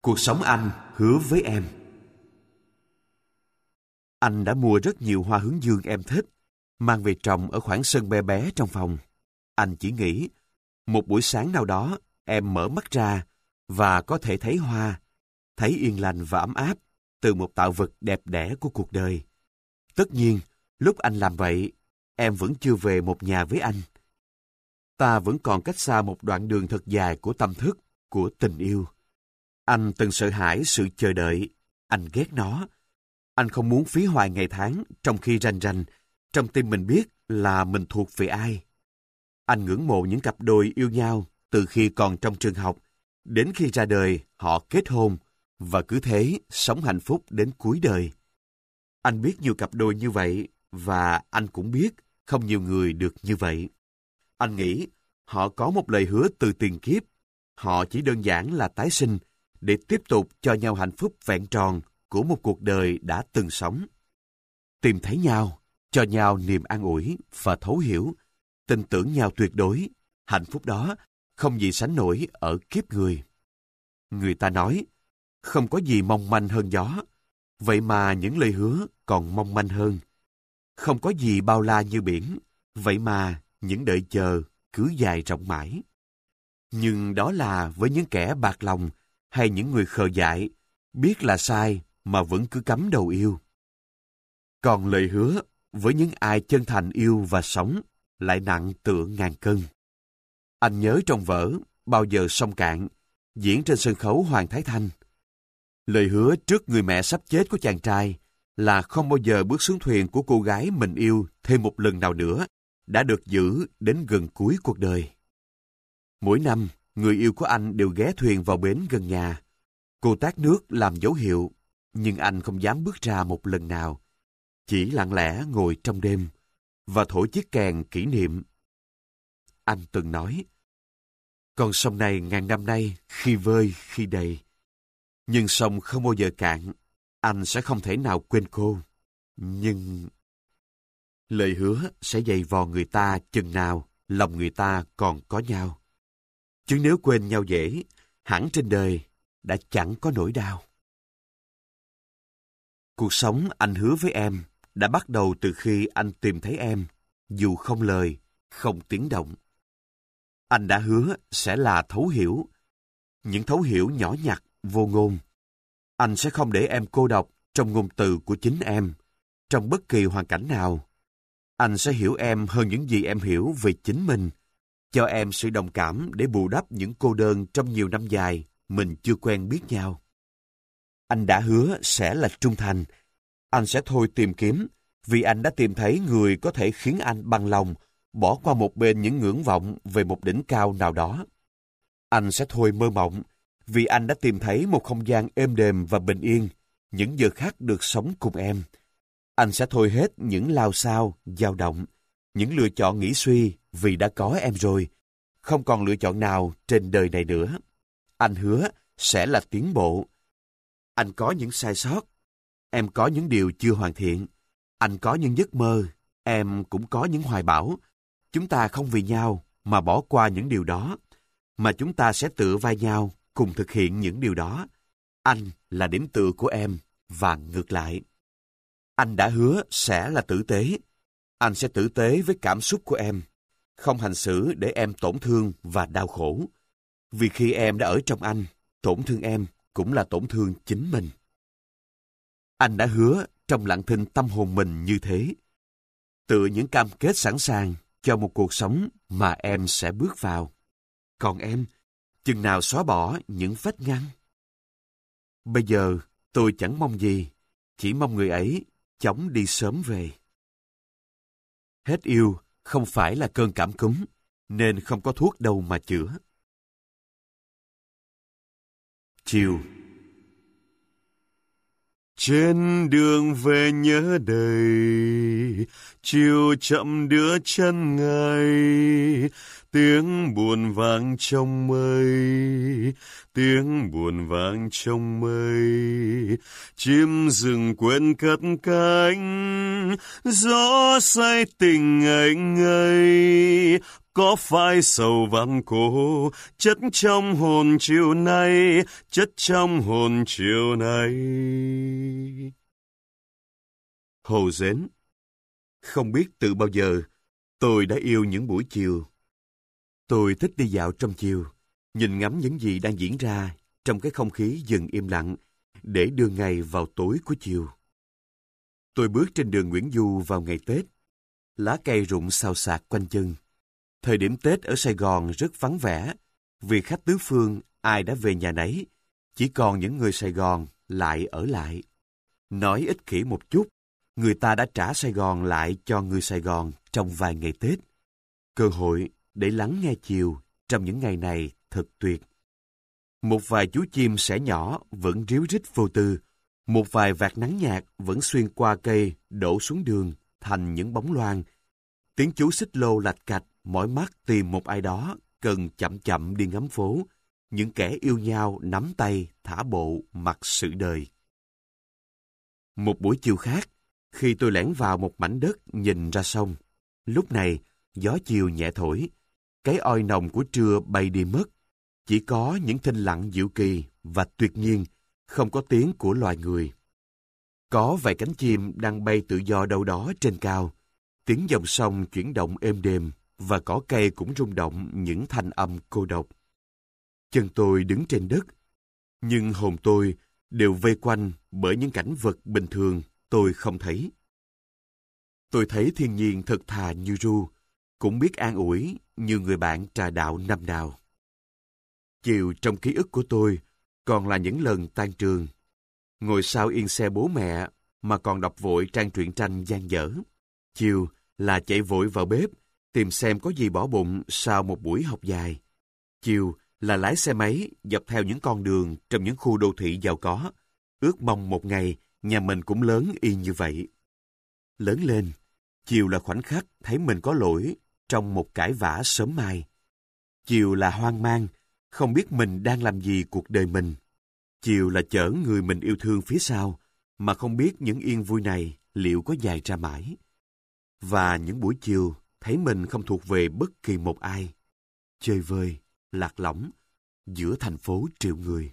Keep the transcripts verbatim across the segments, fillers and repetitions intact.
Cuộc sống anh hứa với em. Anh đã mua rất nhiều hoa hướng dương em thích, mang về trồng ở khoảng sân bé bé trong phòng. Anh chỉ nghĩ, một buổi sáng nào đó, em mở mắt ra và có thể thấy hoa, thấy yên lành và ấm áp từ một tạo vật đẹp đẽ của cuộc đời. Tất nhiên, lúc anh làm vậy, em vẫn chưa về một nhà với anh. Ta vẫn còn cách xa một đoạn đường thật dài của tâm thức, của tình yêu. Anh từng sợ hãi sự chờ đợi, anh ghét nó. Anh không muốn phí hoài ngày tháng trong khi rành rành, trong tim mình biết là mình thuộc về ai. Anh ngưỡng mộ những cặp đôi yêu nhau từ khi còn trong trường học, đến khi ra đời họ kết hôn, và cứ thế sống hạnh phúc đến cuối đời. Anh biết nhiều cặp đôi như vậy, và anh cũng biết không nhiều người được như vậy. Anh nghĩ họ có một lời hứa từ tiền kiếp. Họ chỉ đơn giản là tái sinh để tiếp tục cho nhau hạnh phúc vẹn tròn của một cuộc đời đã từng sống. Tìm thấy nhau, cho nhau niềm an ủi và thấu hiểu, tin tưởng nhau tuyệt đối, hạnh phúc đó không gì sánh nổi ở kiếp người. Người ta nói, không có gì mong manh hơn gió, vậy mà những lời hứa còn mong manh hơn. Không có gì bao la như biển, vậy mà những đợi chờ cứ dài rộng mãi. Nhưng đó là với những kẻ bạc lòng hay những người khờ dại, biết là sai mà vẫn cứ cắm đầu yêu. Còn lời hứa với những ai chân thành yêu và sống lại nặng tựa ngàn cân. Anh nhớ trong vở Bao giờ sông cạn, diễn trên sân khấu Hoàng Thái Thanh. Lời hứa trước người mẹ sắp chết của chàng trai là không bao giờ bước xuống thuyền của cô gái mình yêu thêm một lần nào nữa, đã được giữ đến gần cuối cuộc đời. Mỗi năm, người yêu của anh đều ghé thuyền vào bến gần nhà. Cô tát nước làm dấu hiệu, nhưng anh không dám bước ra một lần nào. Chỉ lặng lẽ ngồi trong đêm và thổi chiếc kèn kỷ niệm. Anh từng nói, con sông này ngàn năm nay khi vơi khi đầy. Nhưng sông không bao giờ cạn, anh sẽ không thể nào quên cô. Nhưng lời hứa sẽ dày vò người ta chừng nào lòng người ta còn có nhau. Chứ nếu quên nhau dễ, hẳn trên đời đã chẳng có nỗi đau. Cuộc sống anh hứa với em đã bắt đầu từ khi anh tìm thấy em, dù không lời, không tiếng động. Anh đã hứa sẽ là thấu hiểu, những thấu hiểu nhỏ nhặt, vô ngôn. Anh sẽ không để em cô độc trong ngôn từ của chính em, trong bất kỳ hoàn cảnh nào. Anh sẽ hiểu em hơn những gì em hiểu về chính mình, cho em sự đồng cảm để bù đắp những cô đơn trong nhiều năm dài mình chưa quen biết nhau. Anh đã hứa sẽ là trung thành. Anh sẽ thôi tìm kiếm, vì anh đã tìm thấy người có thể khiến anh bằng lòng bỏ qua một bên những ngưỡng vọng về một đỉnh cao nào đó. Anh sẽ thôi mơ mộng, vì anh đã tìm thấy một không gian êm đềm và bình yên, những giờ khác được sống cùng em. Anh sẽ thôi hết những lao xao, dao động, những lựa chọn nghĩ suy vì đã có em rồi. Không còn lựa chọn nào trên đời này nữa. Anh hứa sẽ là tiến bộ. Anh có những sai sót. Em có những điều chưa hoàn thiện. Anh có những giấc mơ. Em cũng có những hoài bão. Chúng ta không vì nhau mà bỏ qua những điều đó, mà chúng ta sẽ tựa vai nhau cùng thực hiện những điều đó. Anh là điểm tựa của em và ngược lại. Anh đã hứa sẽ là tử tế. Anh sẽ tử tế với cảm xúc của em, không hành xử để em tổn thương và đau khổ. Vì khi em đã ở trong anh, tổn thương em cũng là tổn thương chính mình. Anh đã hứa trong lặng thinh tâm hồn mình như thế, tựa những cam kết sẵn sàng cho một cuộc sống mà em sẽ bước vào. Còn em, chừng nào xóa bỏ những vết ngăn? Bây giờ tôi chẳng mong gì, chỉ mong người ấy chóng đi sớm về. Hết yêu không phải là cơn cảm cúm, nên không có thuốc đâu mà chữa. Chiều. Trên đường về nhớ đầy, chiều chậm đưa chân ngày, tiếng buồn vang trong mây, tiếng buồn vang trong mây. Chim rừng quên cất cánh, gió say tình ngây ngây, có phải sầu vặn cổ, chất trong hồn chiều nay, chất trong hồn chiều nay. Hồ Dến. Không biết từ bao giờ, tôi đã yêu những buổi chiều. Tôi thích đi dạo trong chiều, nhìn ngắm những gì đang diễn ra trong cái không khí dần im lặng, để đưa ngày vào tối của chiều. Tôi bước trên đường Nguyễn Du vào ngày Tết. Lá cây rụng xào xạc quanh chân. Thời điểm Tết ở Sài Gòn rất vắng vẻ, vì khách tứ phương ai đã về nhà nấy, chỉ còn những người Sài Gòn lại ở lại. Nói ích kỷ một chút, người ta đã trả Sài Gòn lại cho người Sài Gòn trong vài ngày Tết. Cơ hội để lắng nghe chiều trong những ngày này thật tuyệt. Một vài chú chim sẻ nhỏ vẫn ríu rít vô tư, một vài vạt nắng nhạt vẫn xuyên qua cây đổ xuống đường thành những bóng loang. Tiếng chú xích lô lạch cạch mỏi mắt tìm một ai đó cần chậm chậm đi ngắm phố, những kẻ yêu nhau nắm tay thả bộ mặc sự đời. Một buổi chiều khác, khi tôi lẻn vào một mảnh đất nhìn ra sông, lúc này gió chiều nhẹ thổi, cái oi nồng của trưa bay đi mất, chỉ có những thinh lặng diệu kỳ và tuyệt nhiên, không có tiếng của loài người. Có vài cánh chim đang bay tự do đâu đó trên cao, tiếng dòng sông chuyển động êm đềm và cỏ cây cũng rung động những thanh âm cô độc. Chân tôi đứng trên đất, nhưng hồn tôi đều vây quanh bởi những cảnh vật bình thường tôi không thấy. Tôi thấy thiên nhiên thật thà như ru, cũng biết an ủi như người bạn trà đạo năm nào. Chiều trong ký ức của tôi còn là những lần tan trường, ngồi sau yên xe bố mẹ mà còn đọc vội trang truyện tranh dang dở. Chiều là chạy vội vào bếp, tìm xem có gì bỏ bụng sau một buổi học dài. Chiều là lái xe máy dọc theo những con đường trong những khu đô thị giàu có, ước mong một ngày nhà mình cũng lớn y như vậy. Lớn lên, chiều là khoảnh khắc thấy mình có lỗi trong một cãi vã sớm mai. Chiều là hoang mang, không biết mình đang làm gì cuộc đời mình. Chiều là chở người mình yêu thương phía sau, mà không biết những yên vui này liệu có dài ra mãi. Và những buổi chiều thấy mình không thuộc về bất kỳ một ai, chơi vơi, lạc lõng, giữa thành phố triệu người.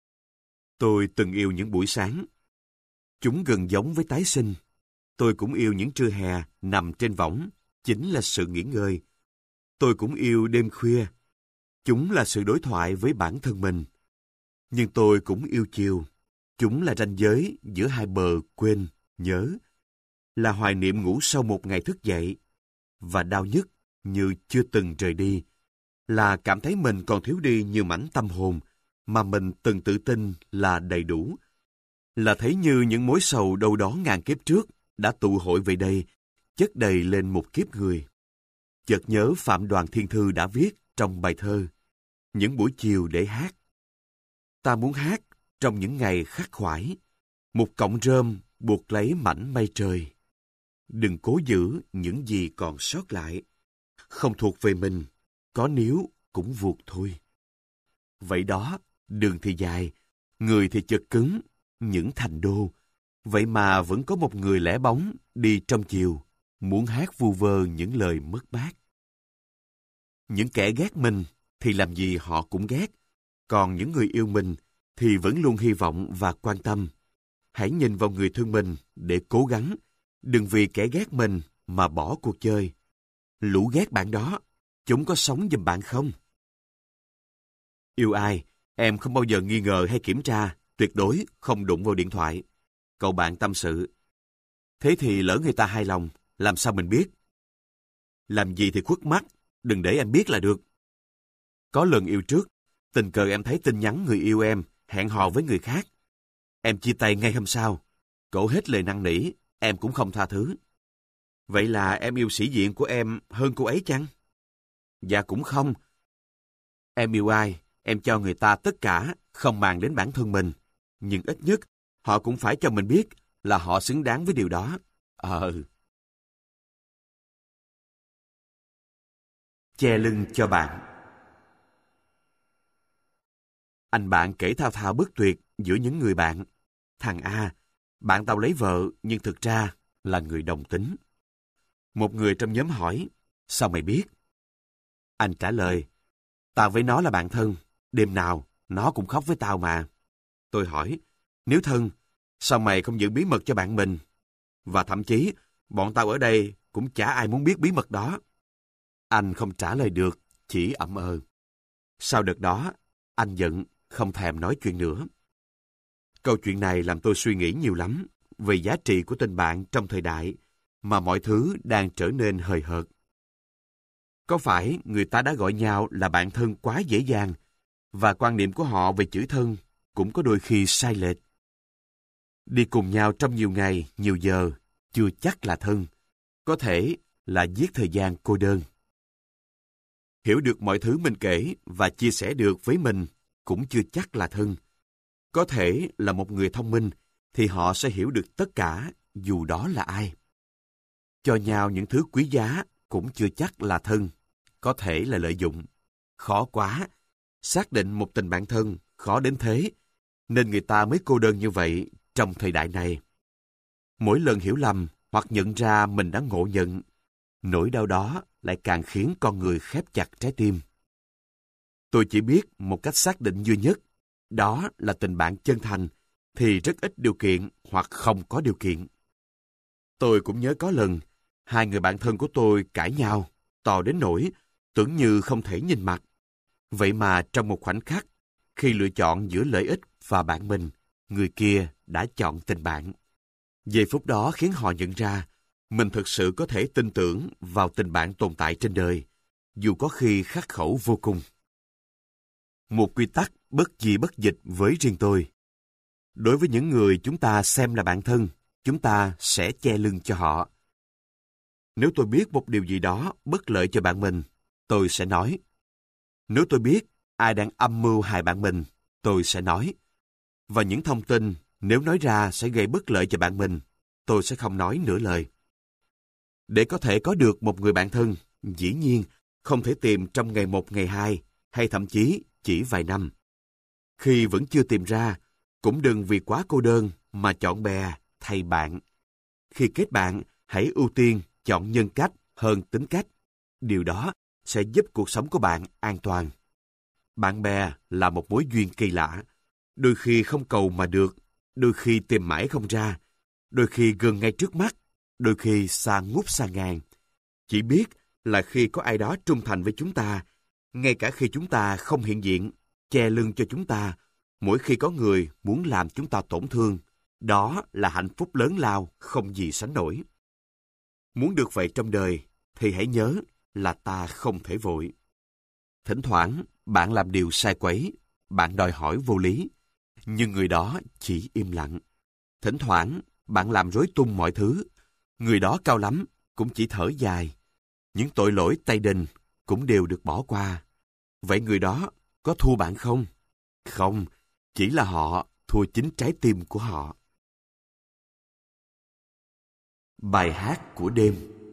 Tôi từng yêu những buổi sáng. Chúng gần giống với tái sinh. Tôi cũng yêu những trưa hè nằm trên võng, chính là sự nghỉ ngơi. Tôi cũng yêu đêm khuya. Chúng là sự đối thoại với bản thân mình. Nhưng tôi cũng yêu chiều. Chúng là ranh giới giữa hai bờ quên, nhớ. Là hoài niệm ngủ sau một ngày thức dậy. Và đau nhức như chưa từng rời đi. Là cảm thấy mình còn thiếu đi nhiều mảnh tâm hồn mà mình từng tự tin là đầy đủ. Là thấy như những mối sầu đâu đó ngàn kiếp trước đã tụ hội về đây, chất đầy lên một kiếp người. Chợt nhớ Phạm Đoàn Thiên Thư đã viết trong bài thơ Những buổi chiều để hát. Ta muốn hát trong những ngày khắc khoải, một cọng rơm buộc lấy mảnh mây trời. Đừng cố giữ những gì còn sót lại, không thuộc về mình, có níu cũng vuột thôi. Vậy đó, đường thì dài, người thì chật cứng, những thành đô. Vậy mà vẫn có một người lẻ bóng đi trong chiều, muốn hát vu vơ những lời mất mát. Những kẻ ghét mình thì làm gì họ cũng ghét, còn những người yêu mình thì vẫn luôn hy vọng và quan tâm. Hãy nhìn vào người thương mình để cố gắng, đừng vì kẻ ghét mình mà bỏ cuộc chơi. Lũ ghét bạn đó, chúng có sống giùm bạn không? Yêu ai, em không bao giờ nghi ngờ hay kiểm tra, tuyệt đối không đụng vào điện thoại. Cậu bạn tâm sự. Thế thì lỡ người ta hài lòng, làm sao mình biết? Làm gì thì khuất mắt, đừng để em biết là được. Có lần yêu trước, tình cờ em thấy tin nhắn người yêu em hẹn hò với người khác. Em chia tay ngay hôm sau. Cậu hết lời năn nỉ, em cũng không tha thứ. Vậy là em yêu sĩ diện của em hơn cô ấy chăng? Dạ cũng không. Em yêu ai, em cho người ta tất cả, không màng đến bản thân mình. Nhưng ít nhất, họ cũng phải cho mình biết là họ xứng đáng với điều đó. Ờ. Che lưng cho bạn. Anh bạn kể thao thao bất tuyệt giữa những người bạn. Thằng A, bạn tao lấy vợ nhưng thực ra là người đồng tính. Một người trong nhóm hỏi, sao mày biết? Anh trả lời, tao với nó là bạn thân, đêm nào nó cũng khóc với tao mà. Tôi hỏi, nếu thân, sao mày không giữ bí mật cho bạn mình? Và thậm chí, bọn tao ở đây cũng chả ai muốn biết bí mật đó. Anh không trả lời được, chỉ ậm ờ. Sau đợt đó, anh giận, không thèm nói chuyện nữa. Câu chuyện này làm tôi suy nghĩ nhiều lắm về giá trị của tình bạn trong thời đại mà mọi thứ đang trở nên hời hợt. Có phải người ta đã gọi nhau là bạn thân quá dễ dàng, và quan niệm của họ về chữ thân cũng có đôi khi sai lệch? Đi cùng nhau trong nhiều ngày, nhiều giờ, chưa chắc là thân, có thể là giết thời gian cô đơn. Hiểu được mọi thứ mình kể và chia sẻ được với mình cũng chưa chắc là thân. Có thể là một người thông minh thì họ sẽ hiểu được tất cả dù đó là ai. Cho nhau những thứ quý giá cũng chưa chắc là thân, có thể là lợi dụng. Khó quá, xác định một tình bạn thân khó đến thế, nên người ta mới cô đơn như vậy trong thời đại này. Mỗi lần hiểu lầm hoặc nhận ra mình đã ngộ nhận, nỗi đau đó lại càng khiến con người khép chặt trái tim. Tôi chỉ biết một cách xác định duy nhất, đó là tình bạn chân thành thì rất ít điều kiện hoặc không có điều kiện. Tôi cũng nhớ có lần, hai người bạn thân của tôi cãi nhau, to đến nỗi tưởng như không thể nhìn mặt. Vậy mà trong một khoảnh khắc, khi lựa chọn giữa lợi ích và bạn mình, người kia đã chọn tình bạn. Giây phút đó khiến họ nhận ra mình thực sự có thể tin tưởng vào tình bạn tồn tại trên đời, dù có khi khắc khẩu vô cùng. Một quy tắc bất di bất dịch với riêng tôi. Đối với những người chúng ta xem là bạn thân, chúng ta sẽ che lưng cho họ. Nếu tôi biết một điều gì đó bất lợi cho bạn mình, tôi sẽ nói. Nếu tôi biết ai đang âm mưu hại bạn mình, tôi sẽ nói. Và những thông tin nếu nói ra sẽ gây bất lợi cho bạn mình, tôi sẽ không nói nửa lời. Để có thể có được một người bạn thân, dĩ nhiên không thể tìm trong ngày một ngày hai, hay thậm chí chỉ vài năm. Khi vẫn chưa tìm ra, cũng đừng vì quá cô đơn mà chọn bè thay bạn. Khi kết bạn, hãy ưu tiên chọn nhân cách hơn tính cách. Điều đó sẽ giúp cuộc sống của bạn an toàn. Bạn bè là một mối duyên kỳ lạ, đôi khi không cầu mà được, đôi khi tìm mãi không ra, đôi khi gần ngay trước mắt, đôi khi xa ngút xa ngàn. Chỉ biết là khi có ai đó trung thành với chúng ta, ngay cả khi chúng ta không hiện diện, che lưng cho chúng ta, mỗi khi có người muốn làm chúng ta tổn thương, đó là hạnh phúc lớn lao không gì sánh nổi. Muốn được vậy trong đời, thì hãy nhớ là ta không thể vội. Thỉnh thoảng, bạn làm điều sai quấy, bạn đòi hỏi vô lý, nhưng người đó chỉ im lặng. Thỉnh thoảng, bạn làm rối tung mọi thứ, người đó cao lắm cũng chỉ thở dài. Những tội lỗi tày đình cũng đều được bỏ qua. Vậy người đó có thua bạn không? Không, chỉ là họ thua chính trái tim của họ. Bài hát của đêm.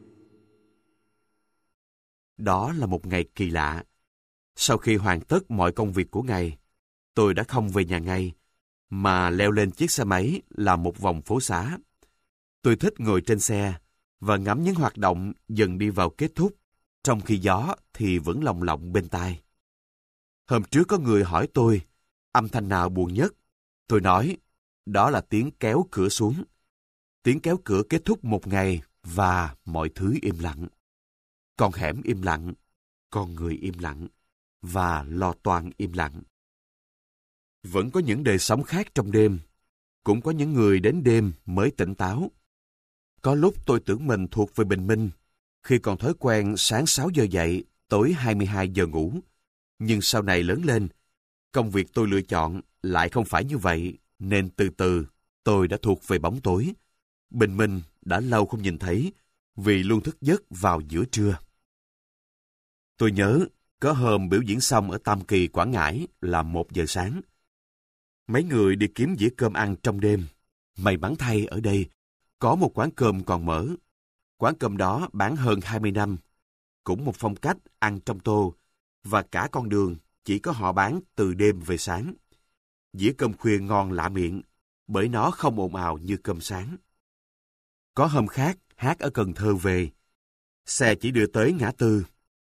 Đó là một ngày kỳ lạ. Sau khi hoàn tất mọi công việc của ngày, tôi đã không về nhà ngay, mà leo lên chiếc xe máy làm một vòng phố xá. Tôi thích ngồi trên xe và ngắm những hoạt động dần đi vào kết thúc, trong khi gió thì vẫn lồng lộng bên tai. Hôm trước có người hỏi tôi, âm thanh nào buồn nhất? Tôi nói, đó là tiếng kéo cửa xuống. Tiếng kéo cửa kết thúc một ngày và mọi thứ im lặng. Con hẻm im lặng, con người im lặng, và lo toan im lặng. Vẫn có những đời sống khác trong đêm, cũng có những người đến đêm mới tỉnh táo. Có lúc tôi tưởng mình thuộc về bình minh, khi còn thói quen sáng sáu giờ dậy, tối hai mươi hai giờ ngủ. Nhưng sau này lớn lên, công việc tôi lựa chọn lại không phải như vậy, nên từ từ tôi đã thuộc về bóng tối. Bình minh đã lâu không nhìn thấy, vì luôn thức giấc vào giữa trưa. Tôi nhớ, có hôm biểu diễn xong ở Tam Kỳ, Quảng Ngãi là một giờ sáng. Mấy người đi kiếm dĩa cơm ăn trong đêm. May mắn thay ở đây, có một quán cơm còn mở. Quán cơm đó bán hơn hai mươi năm. Cũng một phong cách ăn trong tô, và cả con đường chỉ có họ bán từ đêm về sáng. Dĩa cơm khuya ngon lạ miệng, bởi nó không ồn ào như cơm sáng. Có hôm khác, hát ở Cần Thơ về. Xe chỉ đưa tới ngã tư.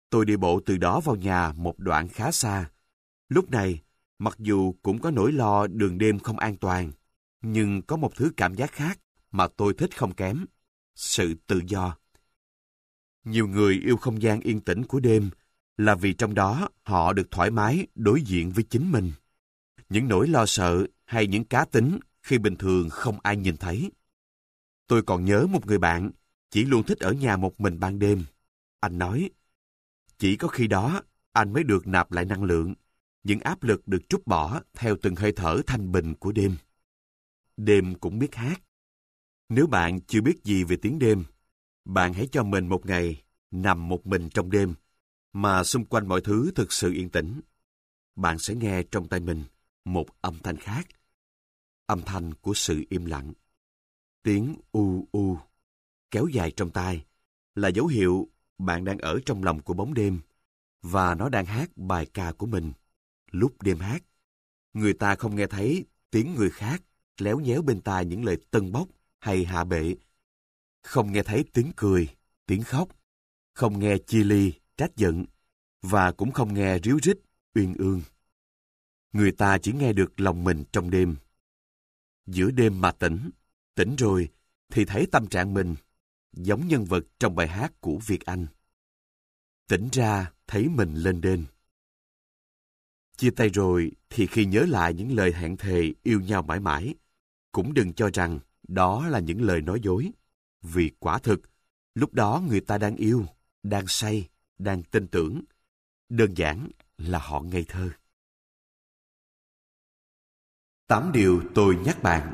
Tôi đi bộ từ đó vào nhà một đoạn khá xa. Lúc này, mặc dù cũng có nỗi lo đường đêm không an toàn, nhưng có một thứ cảm giác khác mà tôi thích không kém: sự tự do. Nhiều người yêu không gian yên tĩnh của đêm là vì trong đó họ được thoải mái đối diện với chính mình. Những nỗi lo sợ hay những cá tính khi bình thường không ai nhìn thấy. Tôi còn nhớ một người bạn chỉ luôn thích ở nhà một mình ban đêm. Anh nói, chỉ có khi đó anh mới được nạp lại năng lượng, những áp lực được trút bỏ theo từng hơi thở thanh bình của đêm. Đêm cũng biết hát. Nếu bạn chưa biết gì về tiếng đêm, bạn hãy cho mình một ngày nằm một mình trong đêm, mà xung quanh mọi thứ thực sự yên tĩnh. Bạn sẽ nghe trong tay mình một âm thanh khác. Âm thanh của sự im lặng. Tiếng u u kéo dài trong tai là dấu hiệu bạn đang ở trong lòng của bóng đêm, và nó đang hát bài ca của mình. Lúc đêm hát, người ta không nghe thấy tiếng người khác léo nhéo bên tai những lời tâng bốc hay hạ bệ. Không nghe thấy tiếng cười, tiếng khóc. Không nghe chia ly, trách giận, và cũng không nghe ríu rít, uyên ương. Người ta chỉ nghe được lòng mình trong đêm. Giữa đêm mà tỉnh, tỉnh rồi thì thấy tâm trạng mình, giống nhân vật trong bài hát của Việt Anh. Tỉnh ra thấy mình lên đên. Chia tay rồi thì khi nhớ lại những lời hẹn thề yêu nhau mãi mãi, cũng đừng cho rằng đó là những lời nói dối. Vì quả thực, lúc đó người ta đang yêu, đang say, đang tin tưởng. Đơn giản là họ ngây thơ. Tám điều tôi nhắc bạn.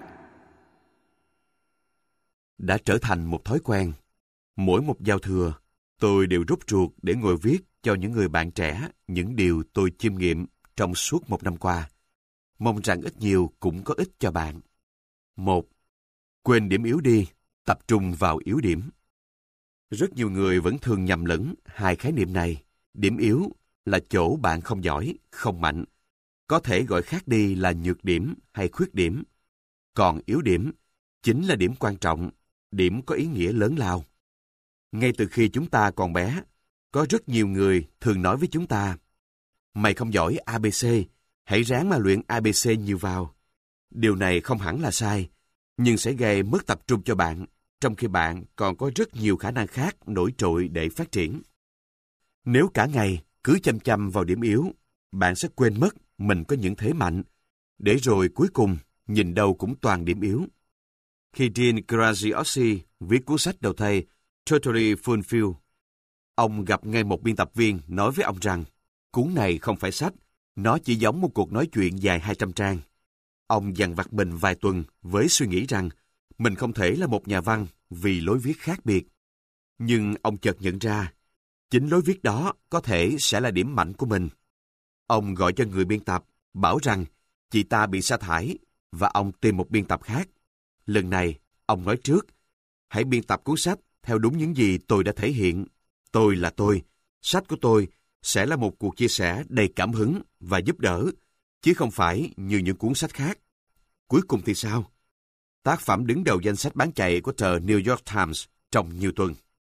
Đã trở thành một thói quen. Mỗi một giao thừa, tôi đều rút ruột để ngồi viết cho những người bạn trẻ những điều tôi chiêm nghiệm trong suốt một năm qua. Mong rằng ít nhiều cũng có ích cho bạn. Một. Quên điểm yếu đi, tập trung vào yếu điểm. Rất nhiều người vẫn thường nhầm lẫn hai khái niệm này. Điểm yếu là chỗ bạn không giỏi, không mạnh. Có thể gọi khác đi là nhược điểm hay khuyết điểm. Còn yếu điểm chính là điểm quan trọng, điểm có ý nghĩa lớn lao. Ngay từ khi chúng ta còn bé, có rất nhiều người thường nói với chúng ta: mày không giỏi a bê xê, hãy ráng mà luyện a bê xê nhiều vào. Điều này không hẳn là sai, nhưng sẽ gây mất tập trung cho bạn, trong khi bạn còn có rất nhiều khả năng khác nổi trội để phát triển. Nếu cả ngày cứ chăm chăm vào điểm yếu, bạn sẽ quên mất mình có những thế mạnh, để rồi cuối cùng nhìn đâu cũng toàn điểm yếu. Khi Dean Graziosi viết cuốn sách đầu tay Totally Fulfilled, ông gặp ngay một biên tập viên nói với ông rằng cuốn này không phải sách, nó chỉ giống một cuộc nói chuyện dài hai trăm trang. Ông dằn vặt mình vài tuần với suy nghĩ rằng mình không thể là một nhà văn vì lối viết khác biệt. Nhưng ông chợt nhận ra, chính lối viết đó có thể sẽ là điểm mạnh của mình. Ông gọi cho người biên tập, bảo rằng chị ta bị sa thải và ông tìm một biên tập khác. Lần này, ông nói trước, hãy biên tập cuốn sách theo đúng những gì tôi đã thể hiện. Tôi là tôi, sách của tôi sẽ là một cuộc chia sẻ đầy cảm hứng và giúp đỡ, chứ không phải như những cuốn sách khác. Cuối cùng thì sao? Tác phẩm đứng đầu danh sách bán chạy của tờ New York Times trong nhiều tuần.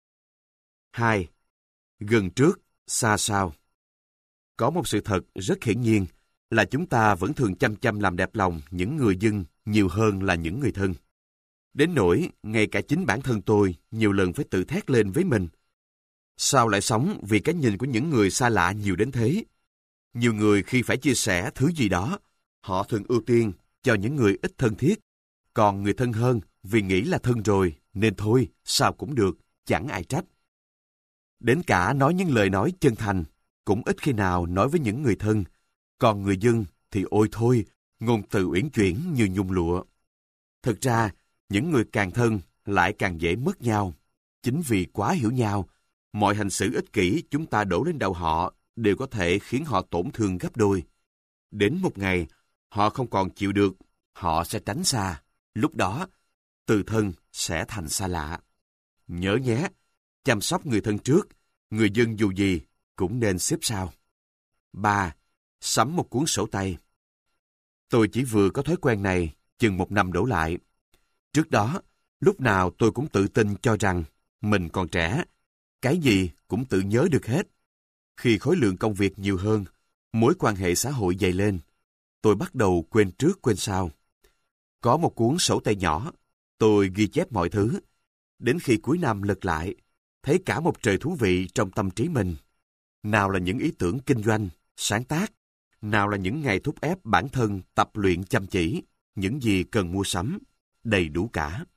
Hai. Gần trước, xa sau. Có một sự thật rất hiển nhiên là chúng ta vẫn thường chăm chăm làm đẹp lòng những người dân nhiều hơn là những người thân. Đến nỗi, ngay cả chính bản thân tôi nhiều lần phải tự thét lên với mình. Sao lại sống vì cái nhìn của những người xa lạ nhiều đến thế? Nhiều người khi phải chia sẻ thứ gì đó, họ thường ưu tiên cho những người ít thân thiết. Còn người thân hơn vì nghĩ là thân rồi, nên thôi, sao cũng được, chẳng ai trách. Đến cả nói những lời nói chân thành, cũng ít khi nào nói với những người thân. Còn người dân thì ôi thôi, ngôn từ uyển chuyển như nhung lụa. Thực ra, những người càng thân lại càng dễ mất nhau. Chính vì quá hiểu nhau, mọi hành xử ích kỷ chúng ta đổ lên đầu họ đều có thể khiến họ tổn thương gấp đôi. Đến một ngày, họ không còn chịu được, họ sẽ tránh xa. Lúc đó, từ thân sẽ thành xa lạ. Nhớ nhé, chăm sóc người thân trước, người dân dù gì cũng nên xếp sau. Ba. Sắm một cuốn sổ tay. Tôi chỉ vừa có thói quen này chừng một năm đổ lại. Trước đó, lúc nào tôi cũng tự tin cho rằng mình còn trẻ, cái gì cũng tự nhớ được hết. Khi khối lượng công việc nhiều hơn, mối quan hệ xã hội dày lên, tôi bắt đầu quên trước quên sau. Có một cuốn sổ tay nhỏ, tôi ghi chép mọi thứ. Đến khi cuối năm lật lại, thấy cả một trời thú vị trong tâm trí mình. Nào là những ý tưởng kinh doanh, sáng tác, nào là những ngày thúc ép bản thân tập luyện chăm chỉ, những gì cần mua sắm, đầy đủ cả.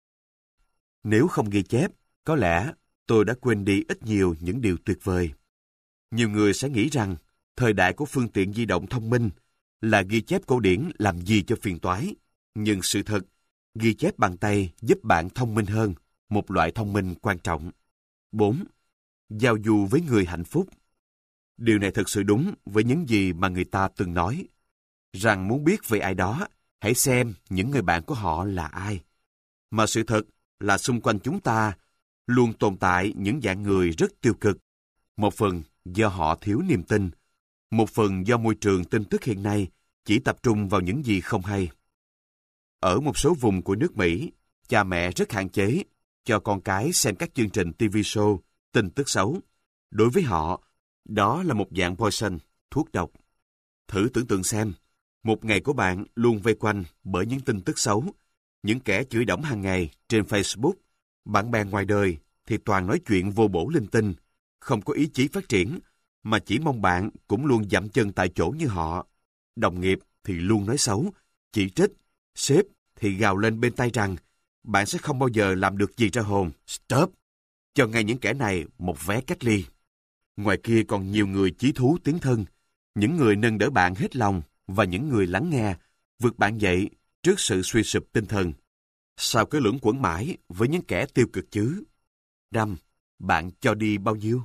Nếu không ghi chép, có lẽ tôi đã quên đi ít nhiều những điều tuyệt vời. Nhiều người sẽ nghĩ rằng thời đại của phương tiện di động thông minh là ghi chép cổ điển làm gì cho phiền toái. Nhưng sự thật, ghi chép bằng tay giúp bạn thông minh hơn, một loại thông minh quan trọng. bốn. Giao du với người hạnh phúc. Điều này thật sự đúng với những gì mà người ta từng nói, rằng muốn biết về ai đó, hãy xem những người bạn của họ là ai. Mà sự thật là xung quanh chúng ta luôn tồn tại những dạng người rất tiêu cực. Một phần do họ thiếu niềm tin, một phần do môi trường tin tức hiện nay chỉ tập trung vào những gì không hay. Ở một số vùng của nước Mỹ, cha mẹ rất hạn chế cho con cái xem các chương trình ti vi show, tin tức xấu. Đối với họ, đó là một dạng poison, thuốc độc. Thử tưởng tượng xem, một ngày của bạn luôn vây quanh bởi những tin tức xấu, những kẻ chửi đổng hàng ngày trên Facebook, bạn bè ngoài đời thì toàn nói chuyện vô bổ linh tinh, không có ý chí phát triển, mà chỉ mong bạn cũng luôn dậm chân tại chỗ như họ. Đồng nghiệp thì luôn nói xấu, chỉ trích, sếp thì gào lên bên tai rằng bạn sẽ không bao giờ làm được gì ra hồn. Stop! Cho ngay những kẻ này một vé cách ly. Ngoài kia còn nhiều người chí thú tiến thân, những người nâng đỡ bạn hết lòng và những người lắng nghe, vực bạn dậy trước sự suy sụp tinh thần. Sao cứ luẩn quẩn mãi với những kẻ tiêu cực chứ? Năm. Bạn cho đi bao nhiêu?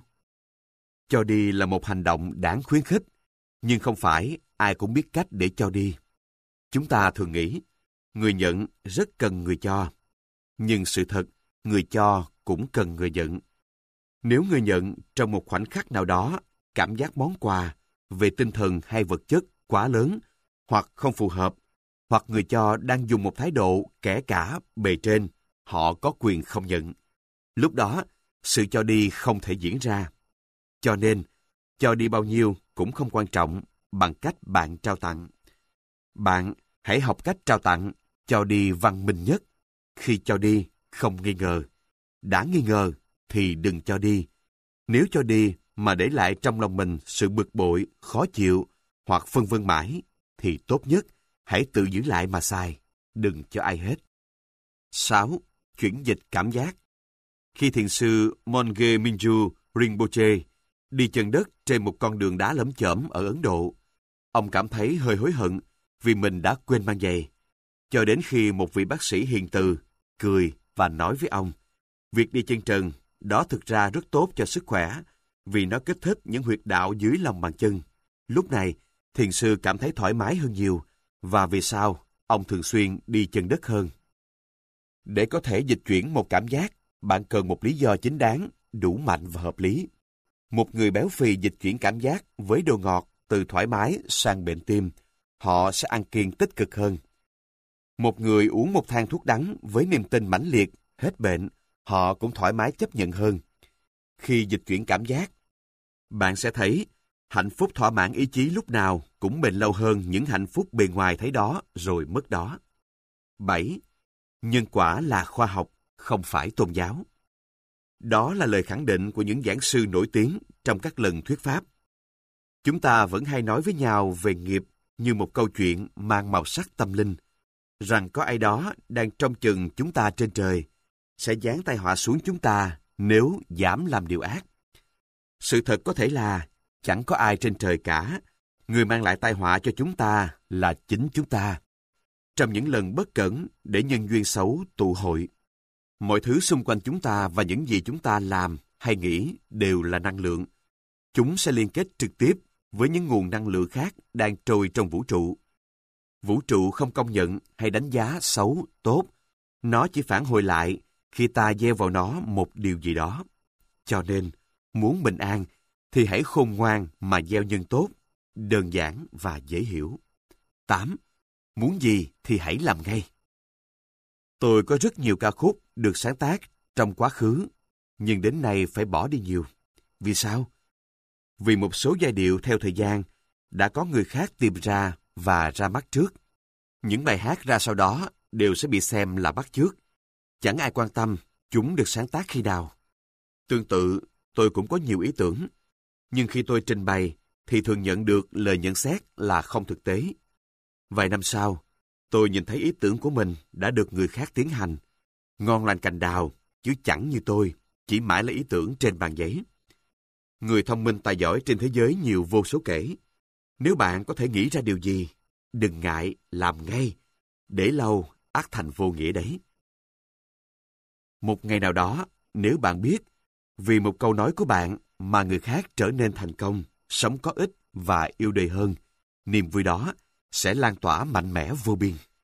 Cho đi là một hành động đáng khuyến khích, nhưng không phải ai cũng biết cách để cho đi. Chúng ta thường nghĩ, người nhận rất cần người cho. Nhưng sự thật, người cho cũng cần người nhận. Nếu người nhận trong một khoảnh khắc nào đó, cảm giác món quà, về tinh thần hay vật chất quá lớn, hoặc không phù hợp, hoặc người cho đang dùng một thái độ kẻ cả bề trên, họ có quyền không nhận. Lúc đó, sự cho đi không thể diễn ra. Cho nên, cho đi bao nhiêu cũng không quan trọng bằng cách bạn trao tặng. Bạn hãy học cách trao tặng, cho đi văn minh nhất. Khi cho đi, không nghi ngờ. Đã nghi ngờ thì đừng cho đi. Nếu cho đi mà để lại trong lòng mình sự bực bội, khó chịu hoặc phân vân mãi, thì tốt nhất hãy tự giữ lại mà xài, đừng cho ai hết. sáu. Chuyển dịch cảm giác. Khi thiền sư Monge Mingyur Rinpoche đi chân đất trên một con đường đá lởm chởm ở Ấn Độ, ông cảm thấy hơi hối hận vì mình đã quên mang giày. Cho đến khi một vị bác sĩ hiền từ cười và nói với ông, việc đi chân trần đó thực ra rất tốt cho sức khỏe vì nó kích thích những huyệt đạo dưới lòng bàn chân. Lúc này, thiền sư cảm thấy thoải mái hơn nhiều và vì sao ông thường xuyên đi chân đất hơn. Để có thể dịch chuyển một cảm giác, bạn cần một lý do chính đáng, đủ mạnh và hợp lý. Một người béo phì dịch chuyển cảm giác với đồ ngọt từ thoải mái sang bệnh tim, họ sẽ ăn kiêng tích cực hơn. Một người uống một thang thuốc đắng với niềm tin mãnh liệt, hết bệnh, họ cũng thoải mái chấp nhận hơn. Khi dịch chuyển cảm giác, bạn sẽ thấy hạnh phúc thỏa mãn ý chí lúc nào cũng bền lâu hơn những hạnh phúc bề ngoài thấy đó rồi mất đó. bảy. Nhân quả là khoa học, không phải tôn giáo. Đó là lời khẳng định của những giảng sư nổi tiếng trong các lần thuyết pháp. Chúng ta vẫn hay nói với nhau về nghiệp như một câu chuyện mang màu sắc tâm linh, rằng có ai đó đang trông chừng chúng ta trên trời, sẽ giáng tai họa xuống chúng ta nếu dám làm điều ác. Sự thật có thể là chẳng có ai trên trời cả, người mang lại tai họa cho chúng ta là chính chúng ta. Trong những lần bất cẩn để nhân duyên xấu tụ hội, mọi thứ xung quanh chúng ta và những gì chúng ta làm hay nghĩ đều là năng lượng. Chúng sẽ liên kết trực tiếp với những nguồn năng lượng khác đang trôi trong vũ trụ. Vũ trụ không công nhận hay đánh giá xấu, tốt. Nó chỉ phản hồi lại khi ta gieo vào nó một điều gì đó. Cho nên, muốn bình an thì hãy khôn ngoan mà gieo nhân tốt, đơn giản và dễ hiểu. tám. Muốn gì thì hãy làm ngay. Tôi có rất nhiều ca khúc được sáng tác trong quá khứ, nhưng đến nay phải bỏ đi nhiều. Vì sao? Vì một số giai điệu theo thời gian đã có người khác tìm ra và ra mắt trước. Những bài hát ra sau đó đều sẽ bị xem là bắt chước. Chẳng ai quan tâm chúng được sáng tác khi nào. Tương tự, tôi cũng có nhiều ý tưởng, nhưng khi tôi trình bày thì thường nhận được lời nhận xét là không thực tế. Vài năm sau, tôi nhìn thấy ý tưởng của mình đã được người khác tiến hành. Ngon lành cành đào, chứ chẳng như tôi, chỉ mãi là ý tưởng trên bàn giấy. Người thông minh tài giỏi trên thế giới nhiều vô số kể. Nếu bạn có thể nghĩ ra điều gì, đừng ngại làm ngay, để lâu ắt thành vô nghĩa đấy. Một ngày nào đó, nếu bạn biết, vì một câu nói của bạn mà người khác trở nên thành công, sống có ích và yêu đời hơn, niềm vui đó sẽ lan tỏa mạnh mẽ vô biên.